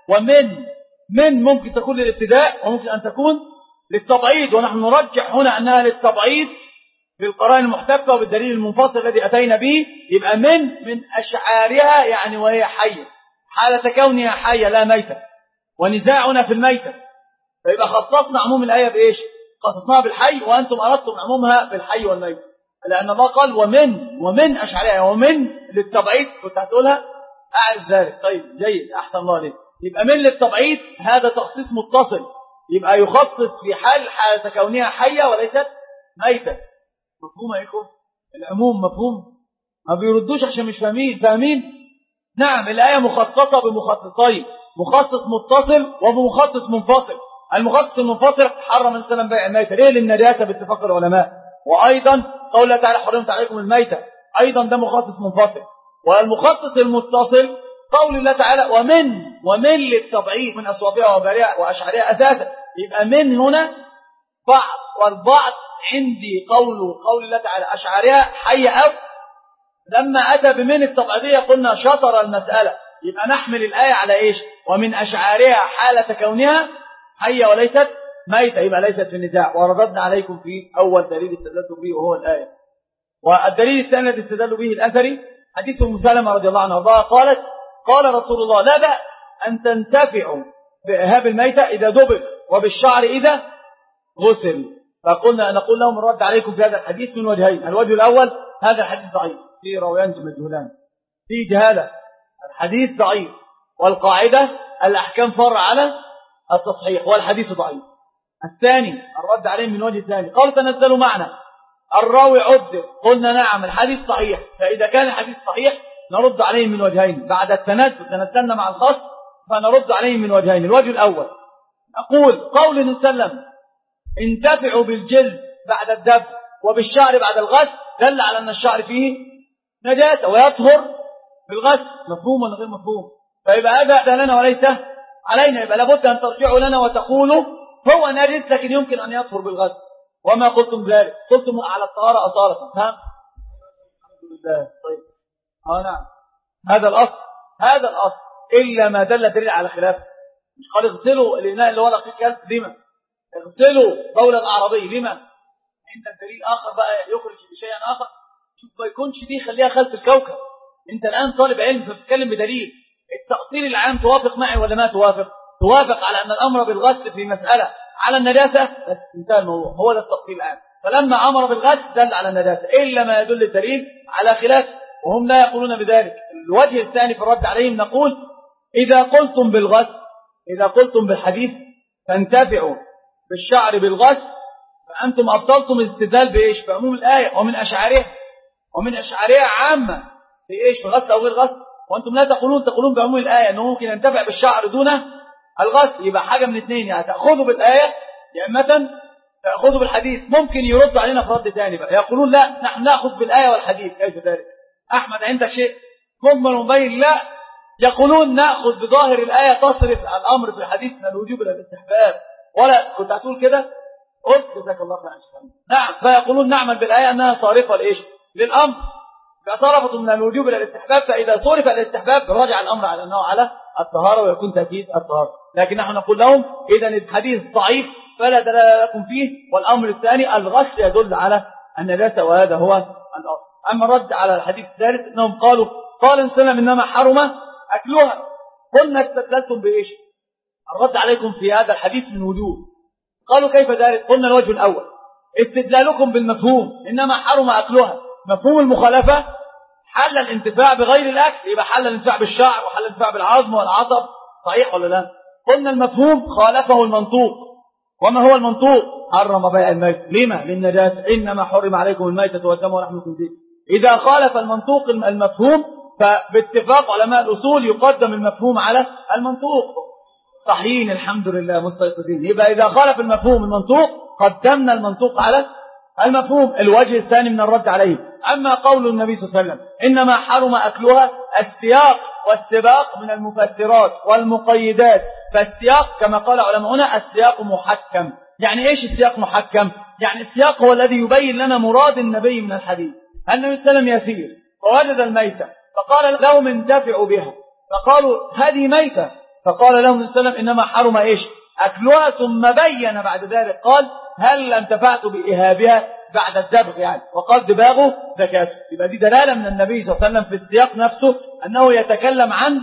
ومن من ممكن تكون للابتداء وممكن أن تكون للتبعيض، ونحن نرجح هنا أنها للتبعيض بالقرائن المحتفة وبالدليل المنفصل الذي أتينا به. يبقى من من أشعارها يعني وهي حية، حالة كونها حية لا ميتة، ونزاعنا في الميتة، فيبقى خصصنا عموم الآية بإيش؟ خصصناها بالحي، وأنتم أردتم عمومها بالحي والميتة، لأن الله قال ومن ومن أشعارها ومن للتبعيض. كنت هتقولها أعرف ذلك. طيب جيد أحسن الله عليك. يبقى من للتبعيض هذا تخصيص متصل، يبقى يخصص في حال حالة كونها حية وليست ميتة. مفهوم يا إخوة؟ العموم مفهوم؟ ما بيردوش عشان مش فاهمين. فاهمين؟ نعم الآية مخصصة بمخصصين، مخصص متصل وبمخصص منفصل. المخصص المنفصل حرم النبي صلى الله عليه وسلم بيع الميتة ليه؟ للنجاسة باتفاق العلماء. وأيضا قول الله تعالى حرمت عليكم الميتة، أيضا ده مخصص منفصل. والمخصص المتصل قول الله تعالى ومن ومن للتبعيض من أصوافها وبارها وأشعارها أساسا. يبقى من هنا بعض، والبعض عندي قول قول الله تعالى أشعارها حية، أو لما أتى بمن التبعيضية قلنا شطر المسألة. يبقى نحمل الآية على إيش؟ ومن أشعارها حالة كونها حية وليست ميتة، يبقى ليست في النزاع. ورددنا عليكم في أول دليل استدلتم به وهو الآية. والدليل الثاني الذي استدلوا به الأثري حديث أم سلمة رضي الله عنها وارضاها قالت قال رسول الله لا بأس أن تنتفعوا بإهاب الميتة إذا دبغ وبالشعر إذا غسل. فقلنا نقول لهم الرد عليكم في هذا الحديث من وجهين. الوجه الأول هذا الحديث ضعيف فيه راويان مجهولان، فيه جهالة، الحديث ضعيف، والقاعدة الأحكام فرع على التصحيح والحديث ضعيف. الثاني الرد عليهم من وجه ثاني قالوا تنزلوا معنا الراوي عدل، قلنا نعم الحديث صحيح، فإذا كان الحديث صحيح نرد عليهم من وجهين. بعد التنزل تنزلنا مع الخاص فنرد عليهم من وجهين. الوجه الأول نقول قول النبي صلى الله عليه وسلم انتفعوا بالجلد بعد الدب وبالشعر بعد الغسل دل على أن الشعر فيه نجاسة ويطهر بالغسل. مفهوم ولا غير مفهوم؟ فيبقى هذا لنا وليس علينا. يبقى لابد أن ترجعوا لنا وتقولوا هو نجس لكن يمكن أن يطهر بالغسل، وما قلتم ذلك، قلتم على الطهارة أصالة. فهم؟ الحمد لله. طيب اه نعم هذا الأصل، هذا الأصل إلا ما دل دليل على خلافه. مش قال اغسلوا الإناء اللي ورق فيه كلب، لما؟ اغسلوا بول العربي، لما؟ عند الدليل آخر بقى يخرج بشيء آخر. شوف ما يكونش دي خليها خلف الكوكب. انت الآن طالب علم فبتتكلم بدليل. التأصيل العام توافق معي ولا ما توافق؟ توافق على أن الأمر بالغسل في مسألة على النجاسة، بس انتهى الموضوع. هو ده التأصيل العام. فلما أمر بالغسل دل على النجاسة إلا ما يدل الدليل على خلاف، وهم لا يقولون بذلك. الوجه الثاني في الرد عليهم نقول إذا قلتم بالغسل، إذا قلتم بالحديث فانتفعوا بالشعر بالغسل، فأنتم أبطلتم الاستدلال بإيش؟ بعموم الآية ومن أشعارها، ومن أشعارها عامة في إيش؟ في غسل أو غير غسل. وأنتم لا تقولون تقولون بعموم الآية أنه ممكن ينتفع بالشعر دون الغسل. يبقى حاجة من اثنين، يعني تأخذوا بالآية يا إما تأخذوا بالحديث. ممكن يرد علينا في رد ثاني بقى يقولون لا نحن نأخذ بالآية والحديث. كيف ذلك؟ أحمد عندك شيء مجمل ومبين؟ لا، يقولون نأخذ بظاهر الآية تصرف الأمر في الحديث من الوجوب إلى الاستحباب. ولا كنت هتقول كده؟ قلت جزاك الله خيرا. نعم، فيقولون نعمل بالآية أنها صارفة لإيش؟ للأمر، فصرفت من الوجوب إلى الاستحباب، فإذا صرف الاستحباب رجع الأمر على أنه على الطهارة ويكون تأكيد الطهارة. لكن نحن نقول لهم إذا الحديث ضعيف فلا دلالة لكم فيه، والأمر الثاني الغسل يدل على النجاسة، وهذا هو الأصل. أما الرد على الحديث الثالث أنهم قالوا قال النبي صلى الله عليه وسلم إنما حرم أكلها. قلنا استدلتم بإيش؟ الرد عليكم في هذا الحديث من وجوه. قالوا كيف ذلك؟ قلنا الوجه الأول استدلالكم بالمفهوم إنما حرم أكلها، مفهوم المخالفة حل الانتفاع بغير الأكل، يبقى حل الانتفاع بالشعر وحل الانتفاع بالعظم والعصب، صحيح ولا لا؟ قلنا المفهوم خالفه المنطوق. وما هو المنطوق؟ حرم بيع الميت. لما؟ للنجاسة. إنما حرم عليكم الميتة والدم ولحم الخنزير. إذا خالف المنطوق المفهوم فباتفاق علماء الأصول يقدم المفهوم على المنطوق. صحيحين الحمد لله مستيقظين. يبقى إذا خالف المفهوم المنطوق قدمنا المنطوق على المفهوم. الوجه الثاني من الرد عليه، أما قول النبي صلى الله عليه وسلم إنما حرم أكلها، السياق والسباق من المفسرات والمقيدات. فالسياق كما قال علماؤنا السياق محكم. يعني إيش السياق محكم؟ يعني السياق هو الذي يبين لنا مراد النبي من الحديث. النبي صلى الله عليه وسلم يسير فوجد الميتة فقال لهم انتفعوا بها، فقالوا هذه ميتة، فقال لهم صلى الله عليه وسلم إنما حرم إيش؟ أكلها. ثم بين بعد ذلك قال هل انتفعت بإهابها بعد الدبغ يعني، وقال دباغه زكاته. يبقى دي دلالة من النبي صلى الله عليه وسلم في السياق نفسه أنه يتكلم عن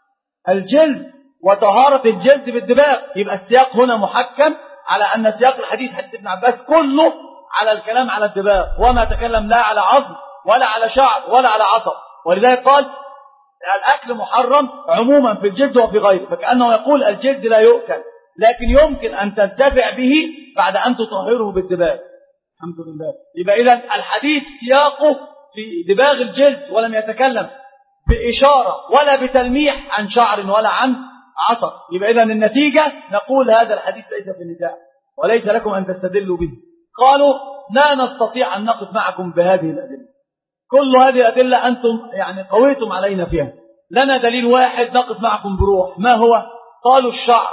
الجلد وطهارة الجلد بالدباغ. يبقى السياق هنا محكم على أن سياق الحديث حديث ابن عباس كله على الكلام على الدباغ، وما تكلم لا على عظم ولا على شعر ولا على عصب. ولذلك قال الأكل محرم عموما في الجلد وفي غيره، فكأنه يقول الجلد لا يؤكل، لكن يمكن أن تنتفع به بعد أن تطهره بالدباغ. الحمد لله. يبقى إذن الحديث سياقه في دباغ الجلد، ولم يتكلم بإشارة ولا بتلميح عن شعر ولا عن عصب. يبقى إذن النتيجة نقول هذا الحديث ليس في النزاع وليس لكم أن تستدلوا به. قالوا لا نستطيع أن نقف معكم بهذه الأدلة، كل هذه الأدلة أنتم يعني قويتم علينا فيها، لنا دليل واحد نقف معكم بروح. ما هو؟ قالوا الشعر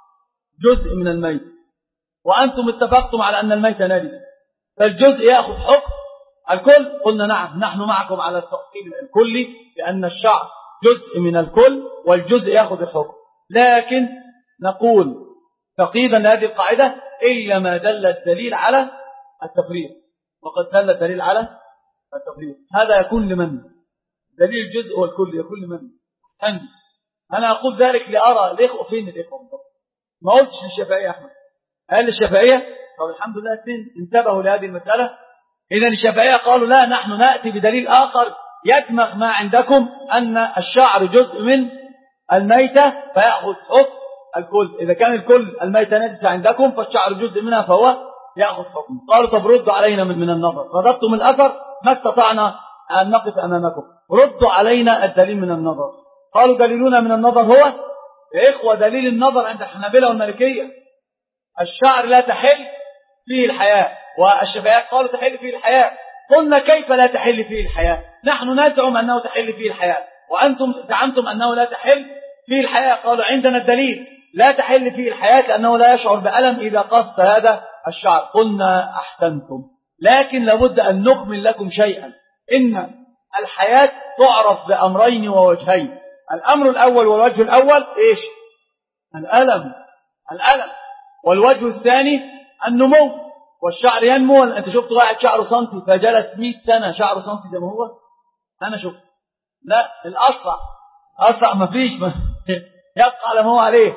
جزء من الميت، وأنتم اتفقتم على أن الميت نجس، فالجزء يأخذ حكم الكل. قلنا نعم نحن معكم على التأصيل الكلي، لأن الشعر جزء من الكل والجزء يأخذ الحكم. لكن نقول تقييدا لهذه القاعدة إلا ما دل الدليل على التفريق، وقد دل الدليل على التفريق. هذا يكون لمن؟ دليل الجزء والكل يكون لمن؟ أنت. أنا أقول ذلك لأرى الإخوة فين الإخوة، ما قلتش للشافعية يا أحمد، قال للشافعية طب الحمد لله اثنين انتبهوا لهذه المسألة. إذا الشافعية قالوا لا نحن نأتي بدليل آخر يدمغ ما عندكم أن الشعر جزء من الميتة فيأخذ حكم الكل. إذا كان الكل الميتة نجسة عندكم فالشعر جزء منها فهو يأخذ حكم. قالوا طب ردوا علينا من, من النظر، رددتم الأثر ما استطعنا أن نقف أمامكم، ردوا علينا الدليل من النظر. قالوا دليلنا من النظر هو يا إخوة دليل النظر عند الحنابلة والمالكية الشعر لا تحل فيه الحياة، والشافعية قالوا تحل فيه الحياة. قلنا كيف لا تحل فيه الحياة؟ نحن نزعم أنه تحل فيه الحياة وأنتم زعمتم أنه لا تحل فيه الحياة. قالوا عندنا الدليل لا تحل فيه الحياة لأنه لا يشعر بألم إذا قص هذا الشعر. قلنا أحسنتم، لكن لابد أن نكمل لكم شيئا. إن الحياة تعرف بأمرين ووجهين. الأمر الأول والوجه الأول إيش؟ الألم الألم والوجه الثاني النمو، والشعر ينمو. أنت شفت واحد شعره سنتي فجلس مئة سنة شعره سنتي زي ما هو؟ أنا شفت لا، الأسرع أسرع ما فيش ما يبقى على ما هو عليه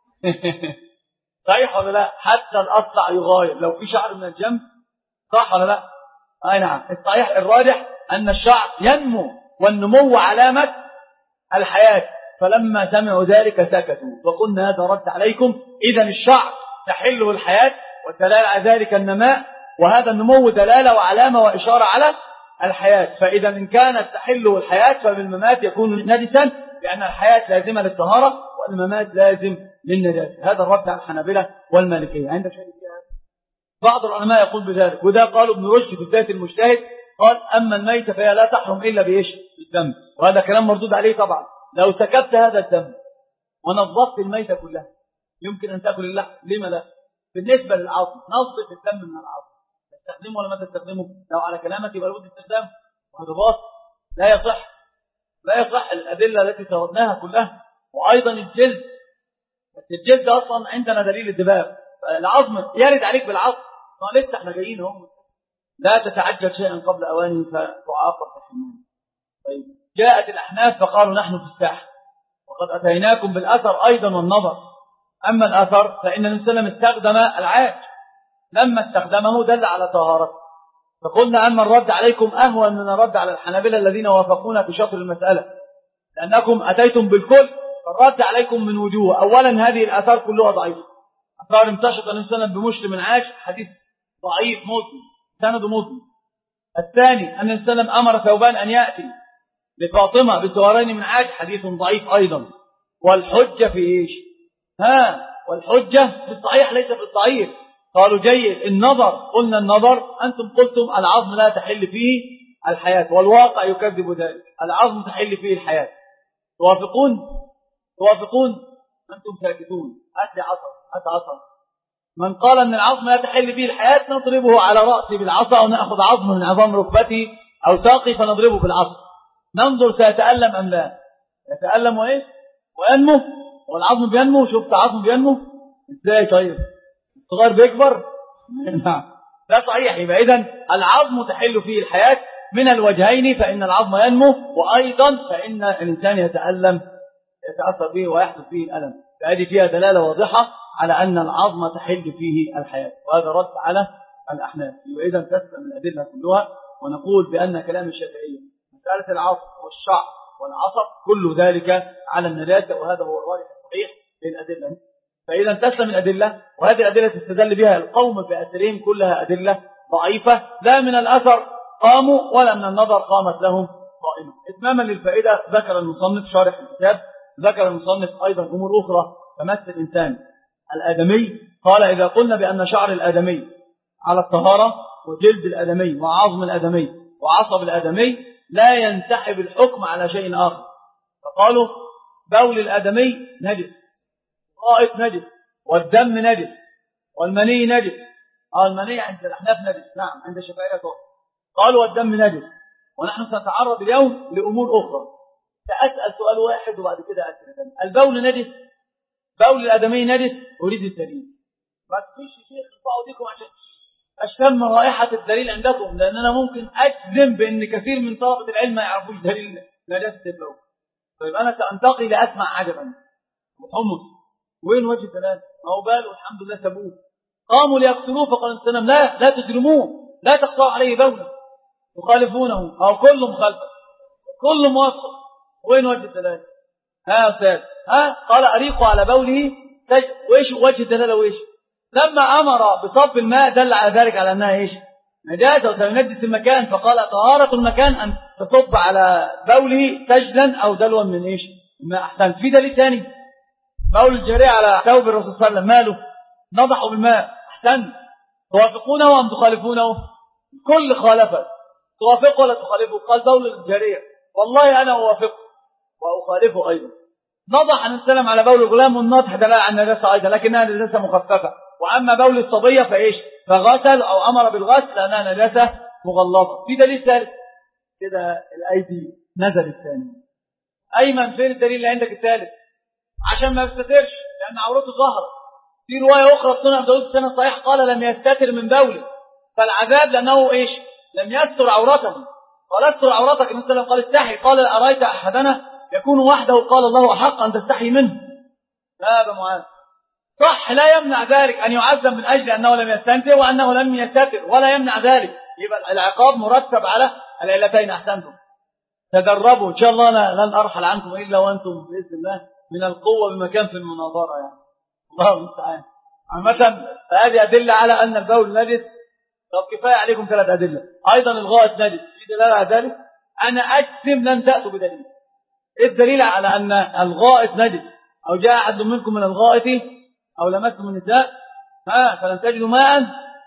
صحيح ولا لا؟ حتى الأسرع يغاير لو في شعر من الجنب، صح ولا لا؟ أي نعم. الصحيح الراجح أن الشعر ينمو والنمو علامة الحياة. فلما سمعوا ذلك سكتوا، فقلنا هذا رد عليكم. إذن الشعر تحله الحياة والدلالة على ذلك النماء، وهذا النمو دلالة وعلامة وإشارة على الحياة. فإذا إن كانت تحله الحياة فبالممات يكون نجسا، لأن الحياة لازمة للطهارة والممات لازم للنجاسة. هذا الرد على الحنابلة والمالكية. عندك شيء فيها؟ بعض العلماء يقول بذلك، وده قالوا ابن رشد في بداية المجتهد، قال أما الميتة فهي لا تحرم إلا بإيش؟ بالدم. وهذا كلام مردود عليه طبعا. لو سكبت هذا الدم ونظفت الميتة كلها يمكن أن تأكل اللحم، لما لا؟ بالنسبة للعظم نظف الدم من العظم، تستخدمه ولا ما تستخدمه؟ لو على كلامك يبقى لابد استخدامه، وهذا باطل لا يصح لا يصح. الأدلة التي سردناها كلها. وأيضا الجلد، بس الجلد أصلا عندنا دليل الدباغ، العظم يرد عليك بالعظم، ما لسه احنا جايين اهو. لا تتعجل شيئا قبل أوانه فتعاقب بالحرمان. طيب جاءت الأحناف فقالوا نحن في الساحة، وقد أتيناكم بالأثر أيضا والنظر. أما الأثر فإن النبي صلى الله عليه وسلم استخدم العاج، لما استخدمه دل على طهارته، فقلنا أما الرد عليكم أهون من الرد على الحنابلة الذين وافقونا في شطر المسألة، لأنكم أتيتم بالكل. فالرد عليكم من وجوه: أولا هذه الآثار كلها ضعيفة. أثار امتشط النبي صلى الله عليه وسلم بمشط من عاج، حديث ضعيف مضمن، سند مضمن. الثاني أن النبي صلى الله عليه وسلم أمر ثوبان أن يأتي لفاطمة بسوارين من عاج، حديث ضعيف أيضا. والحجة في إيش؟ ها والحجة في الصحيح ليس في الضعيف. قالوا جيد. النظر، قلنا النظر أنتم قلتم العظم لا تحل فيه الحياة، والواقع يكذب ذلك، العظم تحل فيه الحياة. توافقون؟ توافقون؟ أنتم ساكتون. هات لي عصا، هات عصا. من قال أن العظم لا تحل فيه الحياة نضربه على رأسه بالعصا، أو نأخذ عظم من عظام ركبته أو ساقه فنضربه بالعصا، ننظر سيتألم أم لا. يتألم وإيه؟ وينمو. والعظم بينمو. شفت عظم بينمو إزاي؟ طيب الصغير بيكبر. نعم لا صحيح. يبقى إذن العظم تحل فيه الحياة من الوجهين، فإن العظم ينمو، وأيضا فإن الإنسان يتألم، يتأثر به ويحدث فيه الألم. فهذه فيها دلالة واضحة على أن العظم تحل فيه الحياة، وهذا رد على الأحناف. وإذا تسلم الأدلة كلها، ونقول بأن كلام الشافعية مسألة العظم والشعر والعصب كل ذلك على النجاسة، وهذا هو الراجح الصحيح للأدلة. فإذا تسلم الأدلة، وهذه الأدلة تستدل بها القوم في أسرهم كلها أدلة ضعيفة، لا من الأثر قاموا ولا من النظر قامت لهم قائمة. إتماما للفائدة ذكر المصنف شارح الكتاب، ذكر المصنف أيضا أمور أخرى تمس الإنسان الآدمي. قال: إذا قلنا بأن شعر الآدمي على الطهارة، وجلد الآدمي وعظم الآدمي وعصب الآدمي، لا ينسحب الحكم على شيء آخر. فقالوا: بول الآدمي نجس، غائط نجس، والدم نجس، والمني نجس. آه المني عند الأحناف نجس، نعم عند الشافعية. قالوا والدم نجس. ونحن سنتعرض اليوم لأمور أخرى. سأسأل سؤال واحد وبعد كده أسأل: البول نجس؟ بول الآدمي نجس؟ أريد الدليل. ما تفيش شيخ ارفعوا ايديكم عشان أشتم رائحة الدليل عندكم، لأن أنا ممكن أجزم بأن كثير من طلبة العلم ما يعرفوش دليل نجاسة البول. طيب أنا سأنتقي لأسمع عجبا وحمص. وين وجه الدلالة؟ ما هو بال والحمد لله سبوه، قاموا ليقتلوه فقال السلام: لا لا تسلموه، لا تقطعوا عليه بوله، يخالفونه. أو كل مخالفة، كل موافق. وين وجه الدلالة؟ ها يا أستاذ، ها قال: أريقوا على بوله تج... وإيش وجه الدلالة؟ وإيش لما أمر بصب الماء دل على ذلك على أنها إيش؟ نجاسة وسينجس المكان، فقال: طهارة المكان أن تصب على بوله سجلا أو دلوا من إيش؟ ما أحسنت. في دليل ثاني: بول الجارية على ثوب الرسول صلى الله عليه وسلم ماله؟ نضحوا بالماء. أحسنت. توافقونه أم تخالفونه؟ كل خالفه. توافقه ولا تخالفه؟ قال: بول الجارية والله أنا أوافقه وأخالفه أيضا. نضح عن السلام على بول الغلام، والنضح دلالة عن النجاسة أيضا، لكنها نجاسة مخففة. وأما بول الصبية فإيش؟ فغسل أو أمر بالغسل لأنها نجاسة مغلظة. في دليل ثالث كده، الأيدي نزل الثاني. أيمن فين الدليل اللي عندك الثالث؟ عشان ما يستترش لأن عورته ظهرت. في رواية أخرى في سنن داود سنة صحيح قال: لم يستتر من بوله، فالعذاب لأنه إيش؟ لم يستر عورته. قال: استر عورتك. النبي صلى الله عليه وسلم قال: استحي. قال: أرأيت أحدنا يكون وحده؟ قال: الله أحق أن تستحي منه. لا أبا معاذ، صح، لا يمنع ذلك أن يعذب من أجل أنه لم يستنتر وأنه لم يستتر، ولا يمنع ذلك. يبقى العقاب مرتب على العلتين. أحسنتم. تدربوا إن شاء الله، لن أرحل عنكم إلا وأنتم بإذن الله من القوة بمكان في المناظرة، يعني الله المستعان. عامة فهذه أدلة على أن البول نجس. طب كفاية عليكم ثلاث أدلة. أيضا الغائط نجس، في دلالة على ذلك؟ أنا أجسم لن تأتوا بدليل. الدليل على أن الغائط نجس، أو جاء أحد منكم من الغائط أو لمستم النساء ها فلم تجدوا ماء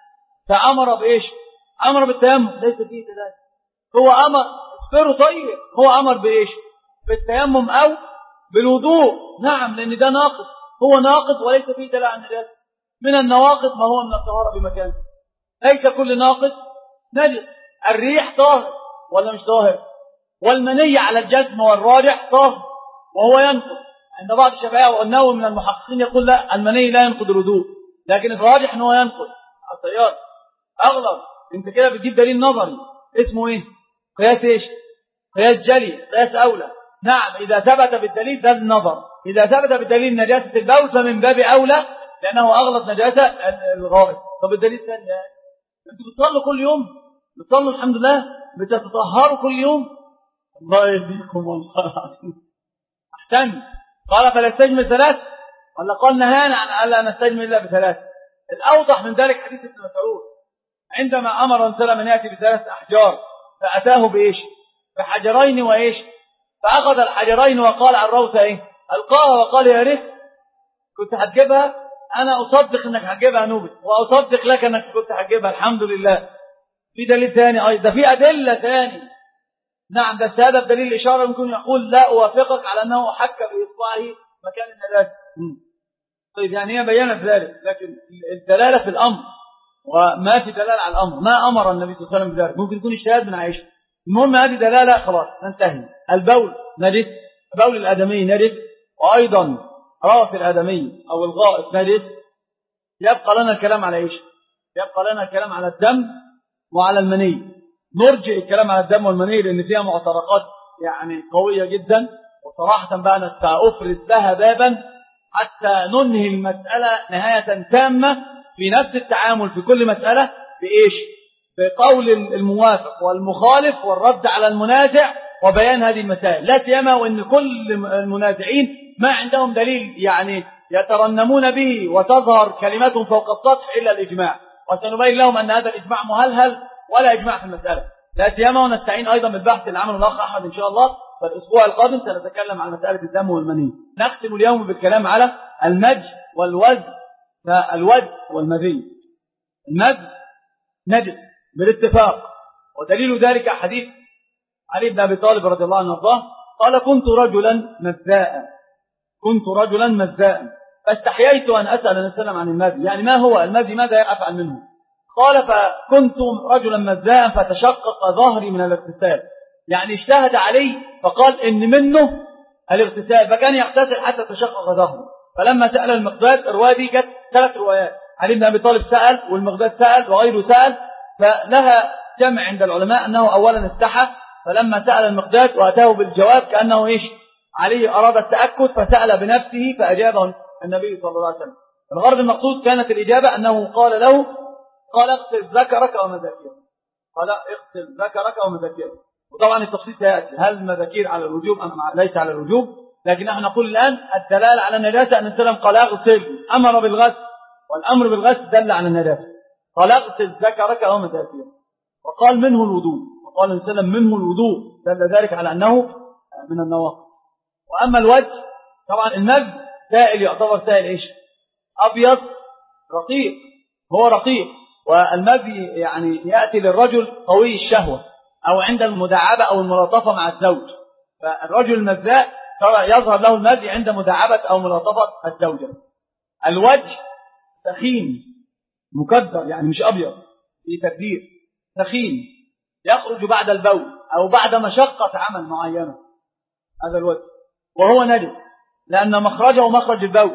فأمر بإيش؟ أمر بالتيمم. ليس فيه دلالة. هو أمر اصبروا. طيب هو أمر بإيش؟ بالتيمم أو بالوضوء. نعم، لأن ده ناقض، هو ناقض وليس فيه دلالة عن النجاسة. من النواقض ما هو من الطهارة بمكان. ليس كل ناقض نجس. الريح طاهر ولا مش طاهر؟ والمني على الجسم والراجح طاهر وهو ينقض عند بعض الشافعية، والنووي من المحققين يقول لا، المني لا ينقض الوضوء، لكن الراجح انه ينقض. السيارة اغلب. انت كده بتجيب دليل نظري اسمه ايه؟ قياس ايش؟ قياس جلي، قياس اولى. نعم، اذا ثبت بالدليل ده النظر. اذا ثبت بالدليل نجاسة البول فمن باب اولى، لانه اغلط نجاسة الغائط. طب الدليل الثاني، انتوا بتصلوا كل يوم بتصلوا الحمد لله، بتتطهروا كل يوم. الله يهديكم والله العظيم. أحسنت. قال فلا استجمل ثلاث، ولا قال نهانا عن ألا نستجمل إلا بثلاث؟ الأوضح من ذلك حديث ابن مسعود عندما أمر الرسول من يأتي بثلاث أحجار فأتاه بإيش؟ بحجرين وإيش؟ فأخذ الحجرين وقال عن الروثة إيه؟ ألقاها وقال يا ريت كنت هتجيبها، أنا أصدق أنك هتجيبها نوبي، وأصدق لك أنك كنت هتجيبها، الحمد لله. في دليل ثاني أيضا، ده في أدلة ثاني. نعم، ده السادة بدليل الإشارة ممكن يقول لا أوافقك على أنه حك بإصبعه مكان النجاسة. طيب يعني هي بيّنت ذلك، لكن الدلالة في الأمر، وما في دلالة على الأمر، ما أمر النبي صلى الله عليه وسلم بذلك. ممكن يكون اجتهاد من عائشة. المهم هذه دلالة، خلاص ننتهي. البول نجس، بول الآدمي نجس، وأيضا راس الآدمي أو الغائط نجس. يبقى لنا الكلام على إيش؟ يبقى لنا الكلام على الدم وعلى المني. نرجع الكلام على الدم والمني لأن فيها معترقات يعني قوية جدا، وصراحة بقى أنا سأفرد لها بابا حتى ننهي المسألة نهاية تامة في نفس التعامل في كل مسألة بإيش؟ بقول الموافق والمخالف والرد على المنازع وبيان هذه المسائل، لا سيما وأن كل المنازعين ما عندهم دليل يعني يترنمون به وتظهر كلماتهم فوق السطح إلا الإجماع، وسنبين لهم أن هذا الإجماع مهلهل ولا إجماع في المسألة، لا سيما ونستعين أيضا بالبحث اللي عمله الأخ أحمد إن شاء الله. فالأسبوع القادم سنتكلم عن مسألة الدم والمني. نختم اليوم بالكلام على المج والوز. فالوز والمذي، المج نجس بالاتفاق، ودليل ذلك حديث علي بن أبي طالب رضي الله عنه وارضاه قال كنت رجلا مذاء كنت رجلا مذاء فاستحييت أن أسأل النبي صلى الله عليه وسلم عن المذي، يعني ما هو المذي، ماذا أفعل منه؟ قال فكنت رجلا مذاء فتشقق ظهري من الاغتسال، يعني اجتهد علي فقال إن منه الاغتسال، فكان يغتسل حتى تشقق ظهره. فلما سأل المقداد، الرواية دي جت ثلاث روايات، علي بن أبي طالب سأل والمقداد سأل وغيره سأل، فلها جمع عند العلماء أنه أولا استحى، فلما سأل المقداد وأتاه بالجواب كأنه إيش؟ علي أراد التأكد فسأل بنفسه فأجابه النبي صلى الله عليه وسلم. الغرض المقصود كانت الإجابة أنه قال له قال اغسل ذكرك ومذاكيرك، قال اغسل ذكرك ومذاكيرك. وطبعا التفصيل سيأتي، هل المذاكير على الوجوب أم ليس على الوجوب، لكن نحن نقول الآن الدلالة على النجاسة أن السلام قال اغسل، أمر بالغسل، والأمر بالغسل دل على النجاسة، قال اغسل ذكرك ومذاكيرك، وقال منه الوضوء، وقال السلام منه الوضوء، دل ذلك على أنه من النواقض. وأما الوجه طبعا المذ سائل، يعتبر سائل إيش؟ أبيض رقيق، هو رقيق، والمذي يعني يأتي للرجل قوي الشهوة أو عند المداعبة أو الملاطفة مع الزوج، فالرجل المذاء يظهر له المذي عند مداعبة أو ملاطفة الزوجة. الوجه سخين مكدر، يعني مش أبيض في تكدير، سخين يخرج بعد البول أو بعد مشقة عمل معينة، هذا الوجه، وهو نجس لأن مخرجه مخرج البول،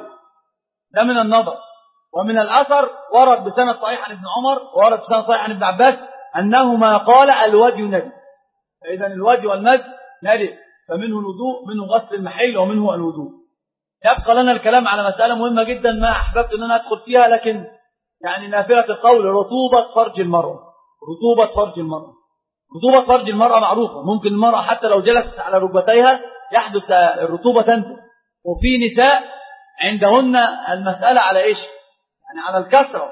ده من النظر. ومن الأثر ورد بسند صحيح عن ابن عمر ورد بسند صحيح عن ابن عباس أنهما قال الوجه نجس، فإذا الوجه والمذ نجس، فمنه الوضوء، منه غسل المحل، ومنه الوضوء. يبقى لنا الكلام على مسألة مهمة جدا ما أحببت أن أنا أدخل فيها، لكن يعني نافلة القول، رطوبة فرج المرأة. رطوبة فرج المرأة رطوبة فرج المرأة معروفة، ممكن المرأة حتى لو جلست على ركبتيها يحدث الرطوبة تنزل، وفي نساء عندهن المسألة على إيش؟ يعني على الكسرة.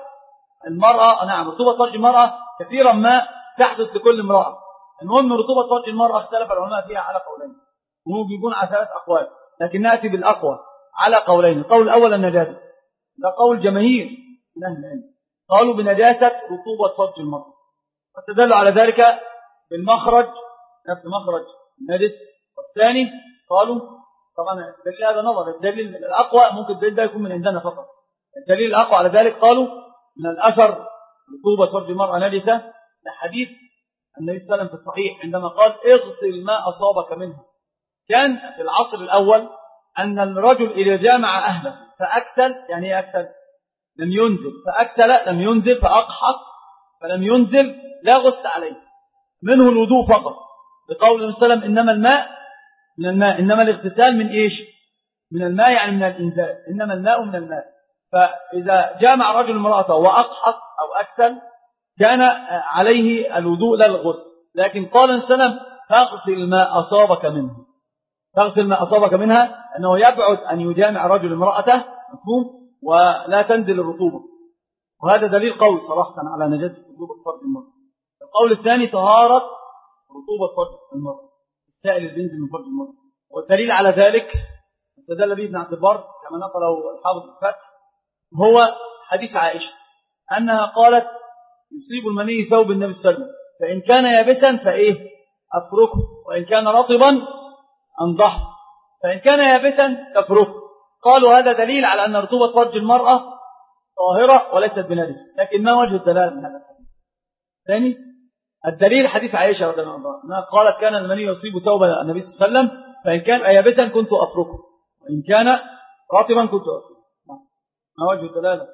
المرأة نعم رطوبة فرج المرأة كثيرا ما تحدث لكل امرأة. المهم رطوبة فرج المرأة اختلف العلماء فيها على قولين، وهم بيكون على ثلاث أقوال، لكن نأتي بالأقوى على قولين. القول الأول النجاسة، ده قول جماهير من أهل العلم، قالوا بنجاسة رطوبة فرج المرأة، واستدلوا على ذلك بالمخرج، نفس مخرج النجس. والثاني قالوا طبعا الدليل هذا نظر، الدليل الأقوى ممكن الدليل ده يكون من عندنا فقط، الدليل الأقوى على ذلك قالوا من الأثر رطوبة فرج المرأة نجسة لحديث النبي صلى الله عليه وسلم في الصحيح عندما قال اغسل ما أصابك منها. كان في العصر الأول أن الرجل إذا جامع أهله فأكسل، يعني ايه أكسل؟ لم ينزل، فأكسل لم ينزل، فأقحط فلم ينزل، لا غسل عليه، منه الوضوء فقط، بقول النبي صلى الله عليه وسلم إنما الماء من الماء، إنما الاغتسال من إيش؟ من الماء، يعني من الإنزال، إنما الماء من الماء. فإذا جامع رجل امرأته وأقحط أو أكسل كان عليه الوضوء لا الغسل، لكن قال السلام فاغسل ما أصابك منه، تغسل ما أصابك منها، أنه يبعد أن يجامع رجل امرأته، مفهوم، ولا تنزل الرطوبة، وهذا دليل قوي صراحة على نجاسة رطوبة فرج المرأة. القول الثاني طهارة رطوبة فرج المرأة، السائل اللي بينزل من فرج المرأة، والدليل على ذلك استدل به ابن عبد البر كما نقله الحافظ الفتح، هو حديث عائشة أنها قالت يصيب المني ثوب النبي صلى الله عليه وسلم، فإن كان يابسا فإيه أفركه، وإن كان رطبا أنضحه، فإن كان يابسا تفركه. قالوا هذا دليل على أن رطوبة فرج المرأة طاهرة وليست بنجس، لكن ما وجه الدلالة من هذا الحديث؟ ثاني الدليل حديث عائشة رضي الله عنها أنها قالت كان المني يصيب ثوب النبي صلى الله عليه وسلم، فإن كان يابسا كنت أفركه، وإن كان رطبا كنت أفركه. ما وجه الدلالة؟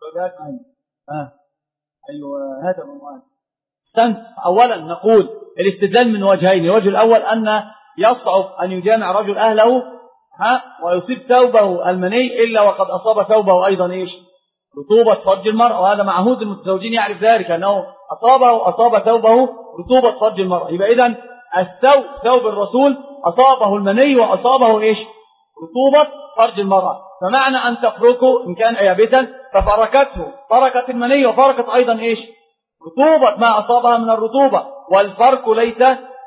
آه. أيوة هذا المعنى. سنت أولا نقول الاستدلال من وجهين، الوجه الأول أن يصعب أن يجامع رجل أهله ها ويصيب ثوبه المني إلا وقد أصاب ثوبه أيضا إيش رطوبة فرج المرأة، وهذا معهود المتزوجين يعرف ذلك أنه أصابه أصاب ثوبه رطوبة فرج المرأة. يبقى إذن الثوب ثوب الرسول أصابه المني وأصابه إيش رطوبة فرج المرأة، فمعنى أن تفركه إن كان يابسا ففركته فركت المني وفركت أيضا إيش رطوبة ما أصابها من الرطوبة، والفرك ليس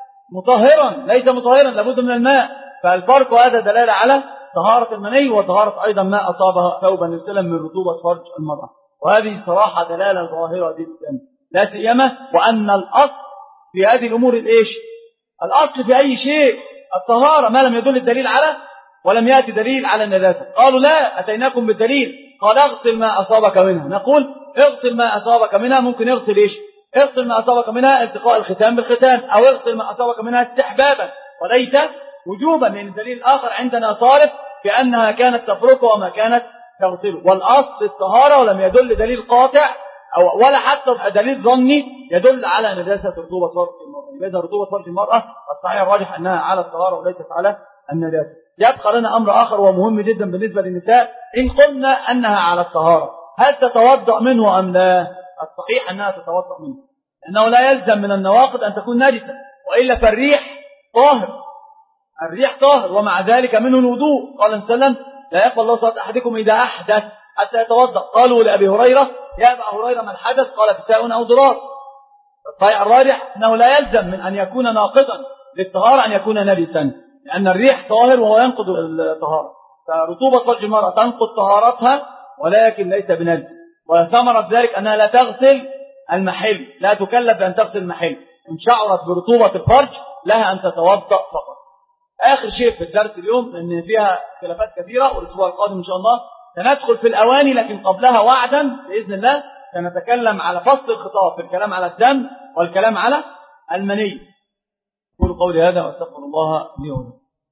مطهرا ليس مطهرا لابد من الماء، فالفرك هذا دلالة على طهارة المني وطهارة أيضا ما أصابها ثوبا نفسلا من رطوبة فرج المرأة، وهذه صراحة دلالة ظاهرة جدا، لا سيما وأن الأصل في هذه الأمور الإيش الأصل في أي شيء الطهارة ما لم يدل الدليل على ولم يأتي دليل على النجاسة. قالوا لا أتيناكم بالدليل، قال اغسل ما أصابك منها، نقول اغسل ما أصابك منها ممكن اغسل إيش اغسل ما أصابك منها التقاء الختان بالختان، أو اغسل ما أصابك منها استحبابا وليس وجوبا، لأن الدليل الآخر عندنا صارف بأنها كانت تفرك وما كانت تغسله، والأصل الطهارة ولم يدل دليل قاطع أو ولا حتى دليل ظني يدل على نجاسة رطوبة فرج المرأة. إذا رطوبة فرج المرأة الصحيح الراجح أنها على الطهارة وليست على النجاسة. يبقى لنا أمر آخر ومهم جدا بالنسبة للنساء، إن قلنا أنها على الطهارة هل تتوضأ منه أم لا؟ الصحيح أنها تتوضأ منه، لأنه لا يلزم من النواقض أن تكون نجسة، وإلا فالريح طاهر الريح طاهر ومع ذلك منه الوضوء. قال صلى الله عليه وسلم لا يقبل الله صلاة أحدكم إذا أحدث حتى يتوضأ. قالوا لأبي هريرة يا أبا هريرة ما الحدث؟ قال فساء أو ضرار. الصحيح الراجح أنه لا يلزم من أن يكون ناقضا للطهارة أن يكون نجسا، لأن الريح طاهر وهو ينقض الطهارة، فرطوبة فرج المرأة تنقض طهارتها ولكن ليس بنجس، وثمرة ذلك أنها لا تغسل المحل، لا تكلف بأن تغسل المحل، إن شعرت برطوبة الفرج لها أن تتوضأ فقط. آخر شيء في الدرس اليوم لأن فيها خلافات كثيرة، والأسبوع القادم إن شاء الله سندخل في الأواني، لكن قبلها وعدا بإذن الله سنتكلم على فصل الخطاب في الكلام على الدم والكلام على المني. قولوا قولي هذا واستغفر الله لي ولكم.